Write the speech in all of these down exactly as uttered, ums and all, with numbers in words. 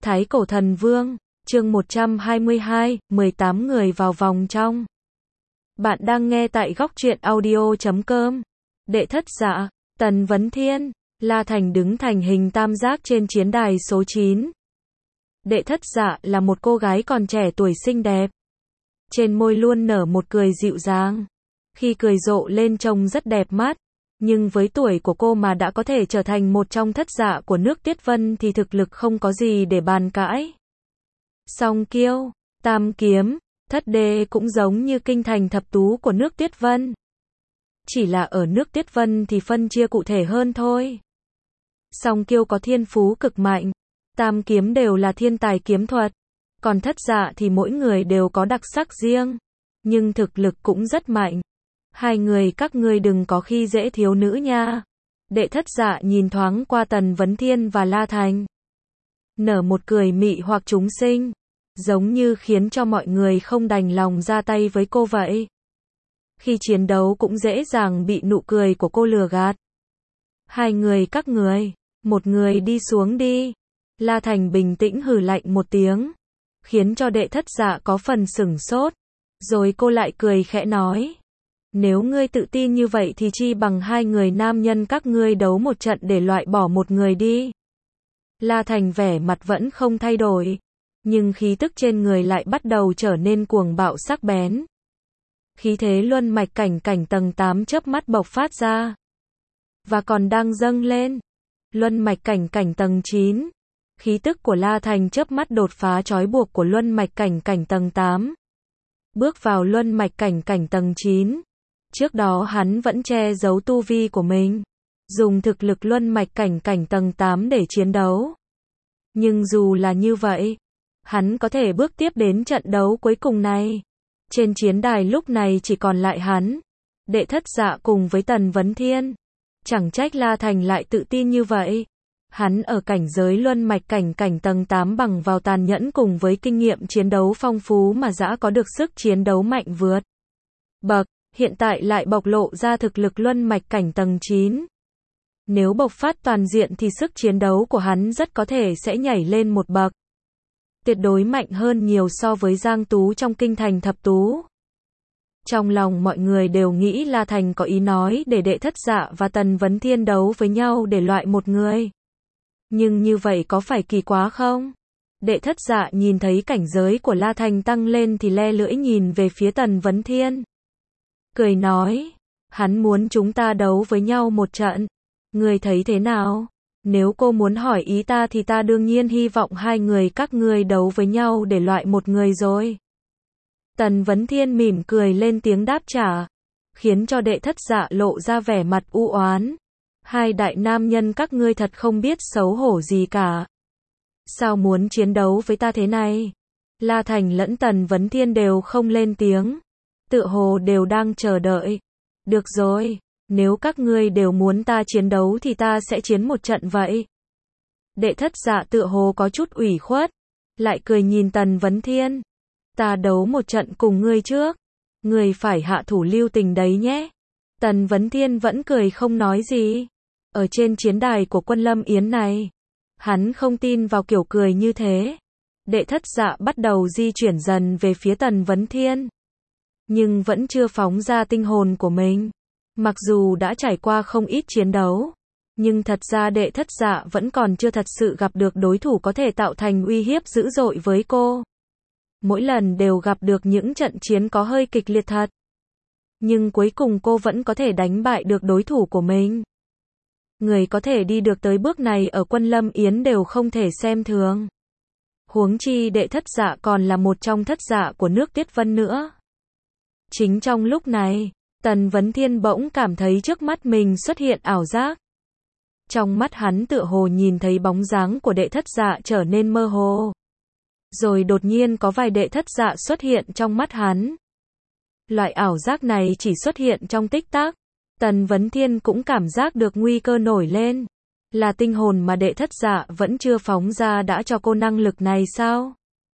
Thái Cổ Thần Vương, chương một trăm hai mươi hai, mười tám người vào vòng trong. Bạn đang nghe tại góc truyện audio chấm com. Đệ thất dạ, Tần Vấn Thiên, La Thành đứng thành hình tam giác trên chiến đài số chín. Đệ thất dạ là một cô gái còn trẻ tuổi xinh đẹp. Trên môi luôn nở một cười dịu dàng. Khi cười rộ lên trông rất đẹp mắt. Nhưng với tuổi của cô mà đã có thể trở thành một trong thất dạ của nước Tiết Vân thì thực lực không có gì để bàn cãi. Song kiêu, tam kiếm, thất đê cũng giống như kinh thành thập tú của nước Tiết Vân. Chỉ là ở nước Tiết Vân thì phân chia cụ thể hơn thôi. Song kiêu có thiên phú cực mạnh, tam kiếm đều là thiên tài kiếm thuật, còn thất dạ thì mỗi người đều có đặc sắc riêng, nhưng thực lực cũng rất mạnh. Hai người các ngươi đừng có khi dễ thiếu nữ nha. Đệ thất dạ nhìn thoáng qua Tần Vấn Thiên và La Thành. Nở một cười mị hoặc chúng sinh, giống như khiến cho mọi người không đành lòng ra tay với cô vậy. Khi chiến đấu cũng dễ dàng bị nụ cười của cô lừa gạt. Hai người các người, một người đi xuống đi. La Thành bình tĩnh hừ lạnh một tiếng, khiến cho đệ thất dạ có phần sửng sốt. Rồi cô lại cười khẽ nói. Nếu ngươi tự tin như vậy thì chi bằng hai người nam nhân các ngươi đấu một trận để loại bỏ một người đi. La Thành vẻ mặt vẫn không thay đổi, nhưng khí tức trên người lại bắt đầu trở nên cuồng bạo sắc bén. Khí thế luân mạch cảnh cảnh tầng tám chớp mắt bộc phát ra. Và còn đang dâng lên. Luân mạch cảnh cảnh tầng chín. Khí tức của La Thành chớp mắt đột phá trói buộc của luân mạch cảnh cảnh tầng tám. Bước vào luân mạch cảnh cảnh tầng chín. Trước đó hắn vẫn che giấu tu vi của mình, dùng thực lực luân mạch cảnh cảnh tầng tám để chiến đấu. Nhưng dù là như vậy, hắn có thể bước tiếp đến trận đấu cuối cùng này. Trên chiến đài lúc này chỉ còn lại hắn, đệ thất dạ cùng với Tần Vấn Thiên. Chẳng trách La Thành lại tự tin như vậy. Hắn ở cảnh giới luân mạch cảnh cảnh tầng tám bằng vào tàn nhẫn cùng với kinh nghiệm chiến đấu phong phú mà dã có được sức chiến đấu mạnh vượt bậc. Hiện tại lại bộc lộ ra thực lực luân mạch cảnh tầng chín. Nếu bộc phát toàn diện thì sức chiến đấu của hắn rất có thể sẽ nhảy lên một bậc. Tuyệt đối mạnh hơn nhiều so với Giang Tú trong kinh thành thập tú. Trong lòng mọi người đều nghĩ La Thành có ý nói để đệ thất dạ và Tần Vấn Thiên đấu với nhau để loại một người. Nhưng như vậy có phải kỳ quá không? Đệ thất dạ nhìn thấy cảnh giới của La Thành tăng lên thì le lưỡi nhìn về phía Tần Vấn Thiên. Cười nói, hắn muốn chúng ta đấu với nhau một trận. Ngươi thấy thế nào? Nếu cô muốn hỏi ý ta thì ta đương nhiên hy vọng hai người các ngươi đấu với nhau để loại một người rồi. Tần Vấn Thiên mỉm cười lên tiếng đáp trả, khiến cho đệ thất dạ lộ ra vẻ mặt u oán. Hai đại nam nhân các ngươi thật không biết xấu hổ gì cả. Sao muốn chiến đấu với ta thế này? La Thành lẫn Tần Vấn Thiên đều không lên tiếng. Tựa hồ đều đang chờ đợi. Được rồi, nếu các ngươi đều muốn ta chiến đấu thì ta sẽ chiến một trận vậy. Đệ thất dạ tựa hồ có chút ủy khuất, lại cười nhìn Tần Vấn Thiên. Ta đấu một trận cùng ngươi trước. Ngươi phải hạ thủ lưu tình đấy nhé. Tần Vấn Thiên vẫn cười không nói gì. Ở trên chiến đài của Quân Lâm Yến này, hắn không tin vào kiểu cười như thế. Đệ thất dạ bắt đầu di chuyển dần về phía Tần Vấn Thiên. Nhưng vẫn chưa phóng ra tinh hồn của mình. Mặc dù đã trải qua không ít chiến đấu, nhưng thật ra đệ thất dạ vẫn còn chưa thật sự gặp được đối thủ có thể tạo thành uy hiếp dữ dội với cô. Mỗi lần đều gặp được những trận chiến có hơi kịch liệt thật. Nhưng cuối cùng cô vẫn có thể đánh bại được đối thủ của mình. Người có thể đi được tới bước này ở Quân Lâm Yến đều không thể xem thường. Huống chi đệ thất dạ còn là một trong thất dạ của nước Tiết Vân nữa. Chính trong lúc này, Tần Vấn Thiên bỗng cảm thấy trước mắt mình xuất hiện ảo giác. Trong mắt hắn tựa hồ nhìn thấy bóng dáng của đệ thất dạ trở nên mơ hồ. Rồi đột nhiên có vài đệ thất dạ xuất hiện trong mắt hắn. Loại ảo giác này chỉ xuất hiện trong tích tắc. Tần Vấn Thiên cũng cảm giác được nguy cơ nổi lên. Là tinh hồn mà đệ thất dạ vẫn chưa phóng ra đã cho cô năng lực này sao?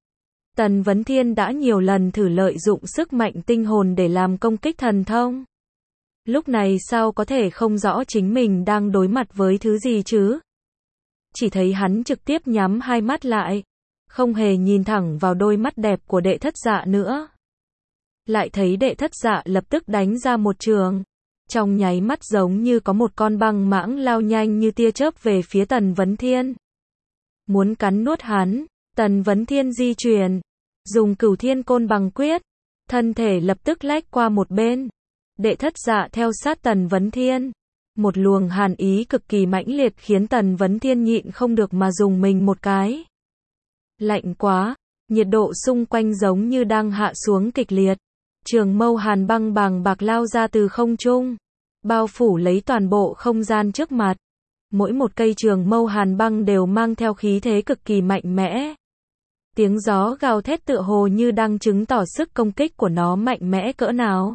Tần Vấn Thiên đã nhiều lần thử lợi dụng sức mạnh tinh hồn để làm công kích thần thông. Lúc này sao có thể không rõ chính mình đang đối mặt với thứ gì chứ? Chỉ thấy hắn trực tiếp nhắm hai mắt lại, không hề nhìn thẳng vào đôi mắt đẹp của đệ thất dạ nữa. Lại thấy đệ thất dạ lập tức đánh ra một trường. Trong nháy mắt giống như có một con băng mãng lao nhanh như tia chớp về phía Tần Vấn Thiên. Muốn cắn nuốt hắn, Tần Vấn Thiên di chuyển, dùng Cửu Thiên Côn Bằng Quyết, thân thể lập tức lách qua một bên. Đệ thất dạ theo sát Tần Vấn Thiên. Một luồng hàn ý cực kỳ mãnh liệt khiến Tần Vấn Thiên nhịn không được mà dùng mình một cái. Lạnh quá, nhiệt độ xung quanh giống như đang hạ xuống kịch liệt. Trường mâu hàn băng bàng bạc lao ra từ không trung, bao phủ lấy toàn bộ không gian trước mặt. Mỗi một cây trường mâu hàn băng đều mang theo khí thế cực kỳ mạnh mẽ. Tiếng gió gào thét tựa hồ như đang chứng tỏ sức công kích của nó mạnh mẽ cỡ nào.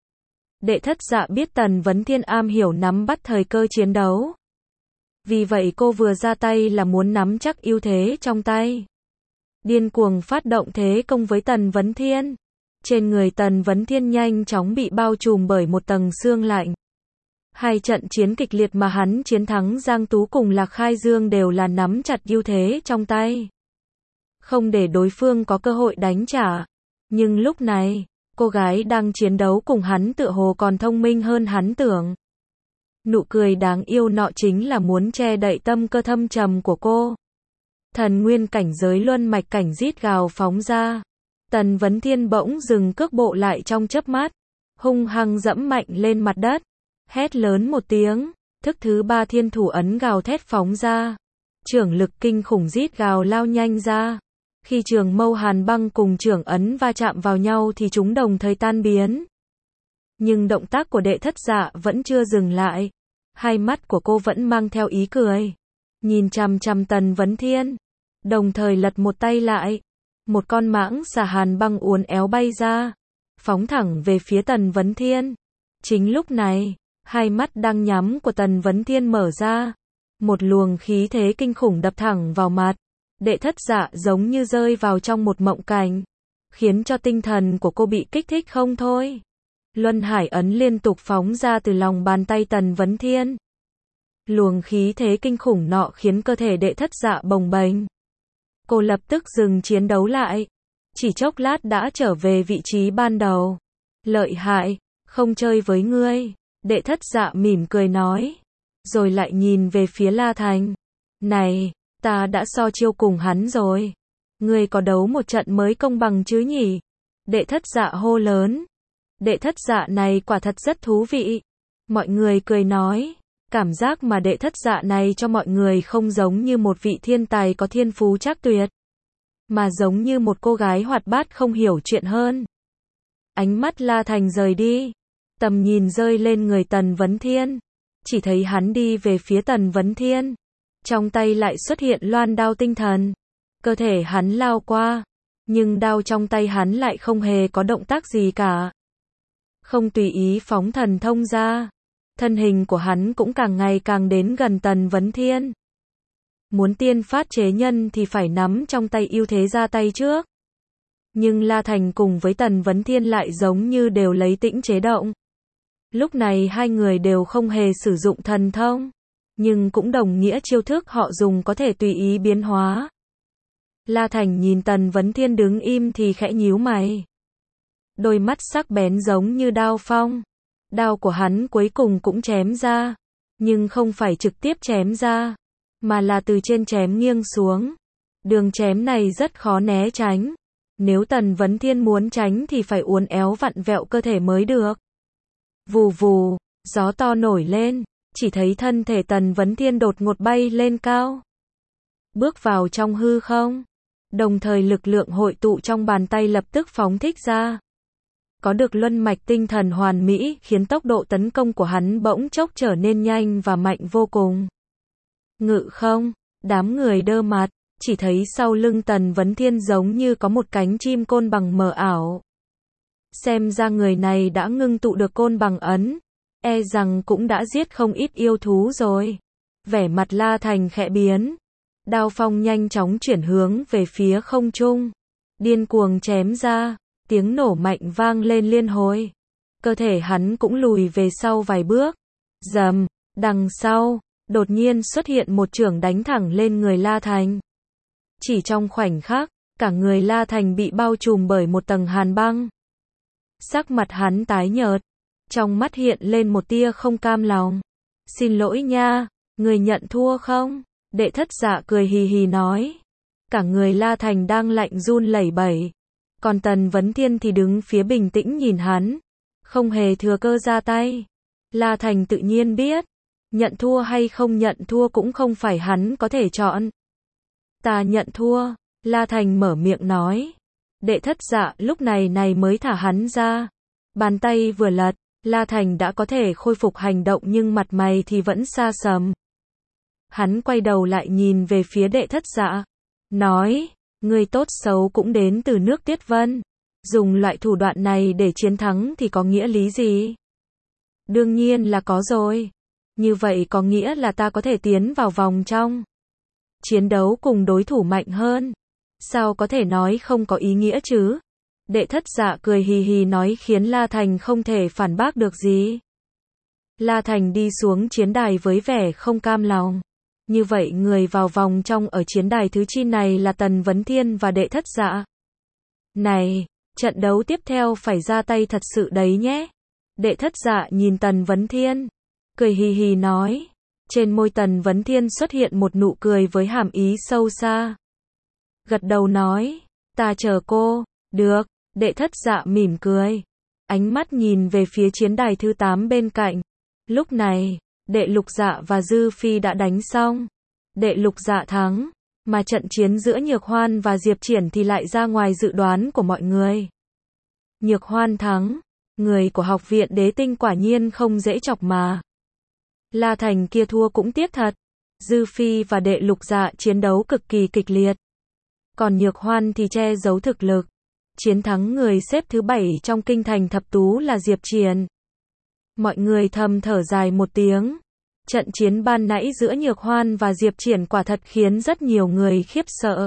Đệ thất dạ biết Tần Vấn Thiên am hiểu nắm bắt thời cơ chiến đấu. Vì vậy cô vừa ra tay là muốn nắm chắc ưu thế trong tay. Điên cuồng phát động thế công với Tần Vấn Thiên. Trên người Tần Vấn Thiên nhanh chóng bị bao trùm bởi một tầng sương lạnh. Hai trận chiến kịch liệt mà hắn chiến thắng Giang Tú cùng Lạc Khai Dương đều là nắm chặt ưu thế trong tay. Không để đối phương có cơ hội đánh trả. Nhưng lúc này, cô gái đang chiến đấu cùng hắn tựa hồ còn thông minh hơn hắn tưởng. Nụ cười đáng yêu nọ chính là muốn che đậy tâm cơ thâm trầm của cô. Thần nguyên cảnh giới luân mạch cảnh rít gào phóng ra. Tần Vấn Thiên bỗng dừng cước bộ lại trong chớp mắt, hung hăng dẫm mạnh lên mặt đất, hét lớn một tiếng, thức thứ ba thiên thủ ấn gào thét phóng ra. Trưởng lực kinh khủng rít gào lao nhanh ra. Khi trường mâu hàn băng cùng trưởng ấn va chạm vào nhau thì chúng đồng thời tan biến. Nhưng động tác của đệ thất dạ vẫn chưa dừng lại. Hai mắt của cô vẫn mang theo ý cười. Nhìn chằm chằm Tần Vấn Thiên. Đồng thời lật một tay lại. Một con mãng xà hàn băng uốn éo bay ra. Phóng thẳng về phía Tần Vấn Thiên. Chính lúc này, hai mắt đang nhắm của Tần Vấn Thiên mở ra. Một luồng khí thế kinh khủng đập thẳng vào mặt. Đệ thất dạ giống như rơi vào trong một mộng cảnh. Khiến cho tinh thần của cô bị kích thích không thôi. Luân hải ấn liên tục phóng ra từ lòng bàn tay Tần Vấn Thiên. Luồng khí thế kinh khủng nọ khiến cơ thể đệ thất dạ bồng bềnh. Cô lập tức dừng chiến đấu lại. Chỉ chốc lát đã trở về vị trí ban đầu. Lợi hại, không chơi với ngươi. Đệ thất dạ mỉm cười nói. Rồi lại nhìn về phía La Thành. Này, ta đã so chiêu cùng hắn rồi. Ngươi có đấu một trận mới công bằng chứ nhỉ? Đệ thất dạ hô lớn. Đệ thất dạ này quả thật rất thú vị. Mọi người cười nói. Cảm giác mà đệ thất dạ này cho mọi người không giống như một vị thiên tài có thiên phú trác tuyệt. Mà giống như một cô gái hoạt bát không hiểu chuyện hơn. Ánh mắt La Thành rời đi. Tầm nhìn rơi lên người Tần Vấn Thiên. Chỉ thấy hắn đi về phía Tần Vấn Thiên. Trong tay lại xuất hiện loan đao tinh thần. Cơ thể hắn lao qua. Nhưng đao trong tay hắn lại không hề có động tác gì cả. Không tùy ý phóng thần thông ra. Thân hình của hắn cũng càng ngày càng đến gần Tần Vấn Thiên. Muốn tiên phát chế nhân thì phải nắm trong tay ưu thế ra tay trước. Nhưng La Thành cùng với Tần Vấn Thiên lại giống như đều lấy tĩnh chế động. Lúc này hai người đều không hề sử dụng thần thông. Nhưng cũng đồng nghĩa chiêu thức họ dùng có thể tùy ý biến hóa. La Thành nhìn Tần Vấn Thiên đứng im thì khẽ nhíu mày. Đôi mắt sắc bén giống như đao phong. Đao của hắn cuối cùng cũng chém ra. Nhưng không phải trực tiếp chém ra. Mà là từ trên chém nghiêng xuống. Đường chém này rất khó né tránh. Nếu Tần Vấn Thiên muốn tránh thì phải uốn éo vặn vẹo cơ thể mới được. Vù vù, gió to nổi lên. Chỉ thấy thân thể Tần Vấn Thiên đột ngột bay lên cao. Bước vào trong hư không. Đồng thời lực lượng hội tụ trong bàn tay lập tức phóng thích ra. Có được luân mạch tinh thần hoàn mỹ khiến tốc độ tấn công của hắn bỗng chốc trở nên nhanh và mạnh vô cùng. Ngự không, đám người đơ mặt, chỉ thấy sau lưng Tần Vấn Thiên giống như có một cánh chim côn bằng mờ ảo. Xem ra người này đã ngưng tụ được côn bằng ấn. E rằng cũng đã giết không ít yêu thú rồi. Vẻ mặt La Thành khẽ biến. Đao phong nhanh chóng chuyển hướng về phía không trung. Điên cuồng chém ra. Tiếng nổ mạnh vang lên liên hồi. Cơ thể hắn cũng lùi về sau vài bước. Rầm, đằng sau, đột nhiên xuất hiện một chưởng đánh thẳng lên người La Thành. Chỉ trong khoảnh khắc, cả người La Thành bị bao trùm bởi một tầng hàn băng. Sắc mặt hắn tái nhợt, trong mắt hiện lên một tia không cam lòng. Xin lỗi nha, người nhận thua không? Đệ thất dạ cười hì hì nói. Cả người La Thành đang lạnh run lẩy bẩy. Còn Tần Vấn Thiên thì đứng phía bình tĩnh nhìn hắn. Không hề thừa cơ ra tay. La Thành tự nhiên biết. Nhận thua hay không nhận thua cũng không phải hắn có thể chọn. Ta nhận thua. La Thành mở miệng nói. Đệ thất dạ lúc này này mới thả hắn ra. Bàn tay vừa lật, La Thành đã có thể khôi phục hành động nhưng mặt mày thì vẫn xa sầm. Hắn quay đầu lại nhìn về phía đệ thất dạ. Nói, người tốt xấu cũng đến từ nước Tiết Vân. Dùng loại thủ đoạn này để chiến thắng thì có nghĩa lý gì? Đương nhiên là có rồi. Như vậy có nghĩa là ta có thể tiến vào vòng trong. Chiến đấu cùng đối thủ mạnh hơn. Sao có thể nói không có ý nghĩa chứ? Đệ thất dạ cười hì hì nói khiến La Thành không thể phản bác được gì. La Thành đi xuống chiến đài với vẻ không cam lòng. Như vậy người vào vòng trong ở chiến đài thứ chi này là Tần Vấn Thiên và đệ thất dạ. Này, trận đấu tiếp theo phải ra tay thật sự đấy nhé. Đệ thất dạ nhìn Tần Vấn Thiên, cười hì hì nói. Trên môi Tần Vấn Thiên xuất hiện một nụ cười với hàm ý sâu xa. Gật đầu nói, ta chờ cô. Được, đệ thất dạ mỉm cười. Ánh mắt nhìn về phía chiến đài thứ tám bên cạnh. Lúc này, đệ lục dạ và Dư Phi đã đánh xong. Đệ lục dạ thắng, mà trận chiến giữa Nhược Hoan và Diệp Triển thì lại ra ngoài dự đoán của mọi người. Nhược Hoan thắng, người của học viện Đế Tinh quả nhiên không dễ chọc mà. La Thành kia thua cũng tiếc thật. Dư Phi và đệ lục dạ chiến đấu cực kỳ kịch liệt. Còn Nhược Hoan thì che giấu thực lực. Chiến thắng người xếp thứ bảy trong kinh thành thập tú là Diệp Triển. Mọi người thầm thở dài một tiếng. Trận chiến ban nãy giữa Nhược Hoan và Diệp Triển quả thật khiến rất nhiều người khiếp sợ.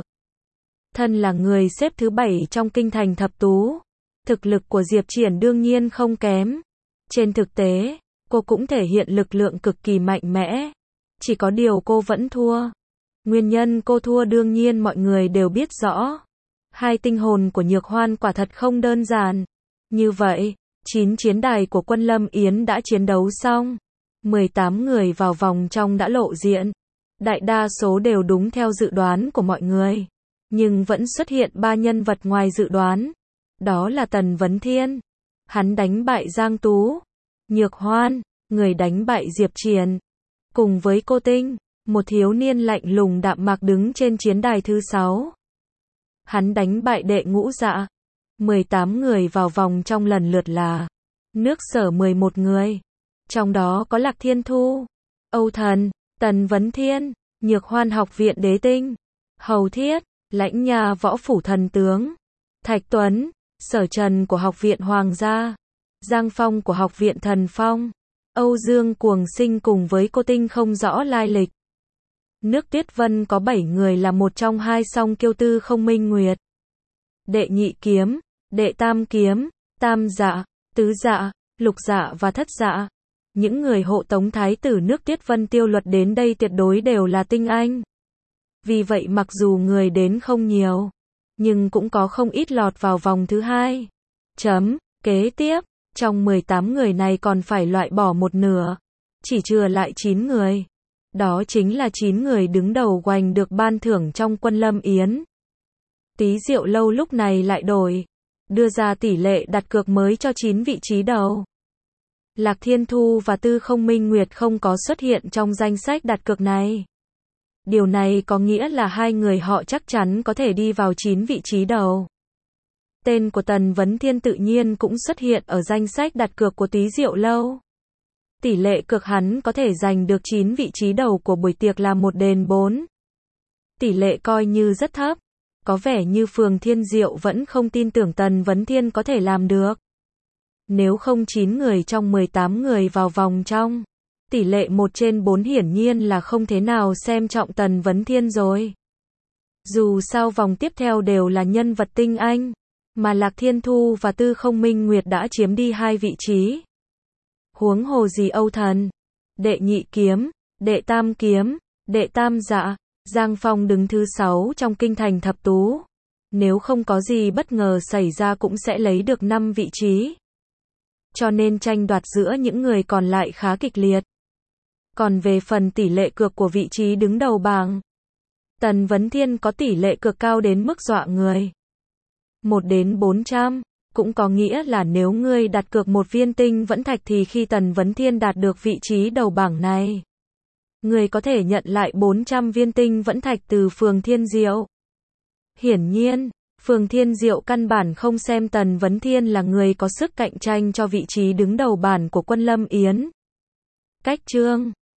Thân là người xếp thứ bảy trong kinh thành thập tú. Thực lực của Diệp Triển đương nhiên không kém. Trên thực tế, cô cũng thể hiện lực lượng cực kỳ mạnh mẽ. Chỉ có điều cô vẫn thua. Nguyên nhân cô thua đương nhiên mọi người đều biết rõ. Hai tinh hồn của Nhược Hoan quả thật không đơn giản. Như vậy, chín chiến đài của quân Lâm Yến đã chiến đấu xong. mười tám người vào vòng trong đã lộ diện. Đại đa số đều đúng theo dự đoán của mọi người. Nhưng vẫn xuất hiện ba nhân vật ngoài dự đoán. Đó là Tần Vấn Thiên. Hắn đánh bại Giang Tú. Nhược Hoan, người đánh bại Diệp Triển. Cùng với Cô Tinh, một thiếu niên lạnh lùng đạm mạc đứng trên chiến đài thứ sáu. Hắn đánh bại đệ ngũ dạ. mười tám người vào vòng trong lần lượt là nước Sở mười một người. Trong đó có Lạc Thiên Thu, Âu Thần, Tần Vấn Thiên, Nhược Hoan học viện Đế Tinh, Hầu Thiết, Lãnh Nha võ phủ thần tướng, Thạch Tuấn, Sở Trần của học viện Hoàng gia, Giang Phong của học viện Thần Phong, Âu Dương Cuồng Sinh cùng với Cô Tinh không rõ lai lịch. Nước Tuyết Vân có bảy người là một trong hai song kiêu tư không minh nguyệt. Đệ nhị kiếm, đệ tam kiếm, tam dạ, tứ dạ, lục dạ và thất dạ. Những người hộ tống thái tử nước Tuyết Vân Tiêu Luật đến đây tuyệt đối đều là tinh anh. Vì vậy mặc dù người đến không nhiều, nhưng cũng có không ít lọt vào vòng thứ hai. Chấm, kế tiếp, trong mười tám người này còn phải loại bỏ một nửa. Chỉ chừa lại chín người. Đó chính là chín người đứng đầu giành được ban thưởng trong quân Lâm Yến. Tí Diệu Lâu lúc này lại đổi. Đưa ra tỷ lệ đặt cược mới cho chín vị trí đầu. Lạc Thiên Thu và Tư Không Minh Nguyệt không có xuất hiện trong danh sách đặt cược này. Điều này có nghĩa là hai người họ chắc chắn có thể đi vào chín vị trí đầu. Tên của Tần Vấn Thiên tự nhiên cũng xuất hiện ở danh sách đặt cược của Tí Diệu Lâu. Tỷ lệ cược hắn có thể giành được chín vị trí đầu của buổi tiệc là một đền bốn. Tỷ lệ coi như rất thấp. Có vẻ như Phường Thiên Diệu vẫn không tin tưởng Tần Vấn Thiên có thể làm được. Nếu không chín người trong mười tám người vào vòng trong, tỷ lệ một trên bốn hiển nhiên là không thế nào xem trọng Tần Vấn Thiên rồi. Dù sao vòng tiếp theo đều là nhân vật tinh anh, mà Lạc Thiên Thu và Tư Không Minh Nguyệt đã chiếm đi hai vị trí. Huống hồ gì Âu Thần, đệ nhị kiếm, đệ tam kiếm, đệ tam dạ, Giang Phong đứng thứ sáu trong kinh thành thập tú. Nếu không có gì bất ngờ xảy ra cũng sẽ lấy được năm vị trí. Cho nên tranh đoạt giữa những người còn lại khá kịch liệt. Còn về phần tỷ lệ cược của vị trí đứng đầu bảng, Tần Vấn Thiên có tỷ lệ cược cao đến mức dọa người. một đến bốn trăm, cũng có nghĩa là nếu ngươi đặt cược một viên tinh vẫn thạch thì khi Tần Vấn Thiên đạt được vị trí đầu bảng này, ngươi có thể nhận lại bốn trăm viên tinh vẫn thạch từ Phường Thiên Diệu. Hiển nhiên, Phường Thiên Diệu căn bản không xem Tần Vấn Thiên là người có sức cạnh tranh cho vị trí đứng đầu bảng của Quân Lâm Yến. Cách chương